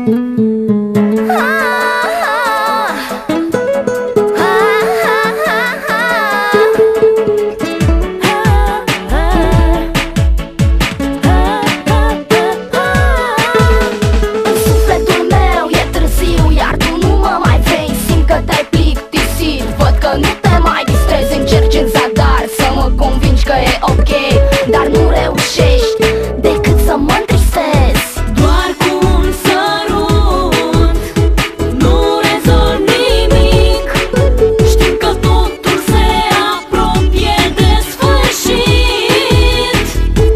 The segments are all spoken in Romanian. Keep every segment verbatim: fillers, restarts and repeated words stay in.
Dar nu reușești decât să mă întristezi. Doar cu un sărut nu rezolv nimic. Știm că totul se apropie de sfârșit.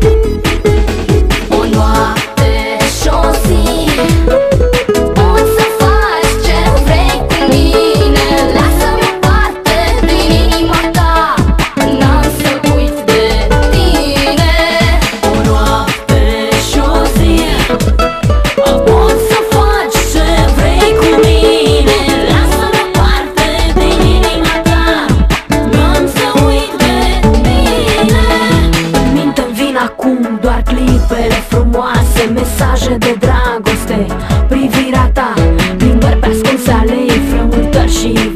O noapte și o zi poți să faci ce vrei cu mine. Lasă-mă parte din inima ta, n-am să uit de tine. O noapte și o zi poți să faci ce vrei cu mine. Lasă-mă parte din inima ta, n-am să uit de tine. În minte-mi vin acum doar clipele frumoase, mesaje de dragoste, privirea ta, plimbări pe ascunse alei, frământări și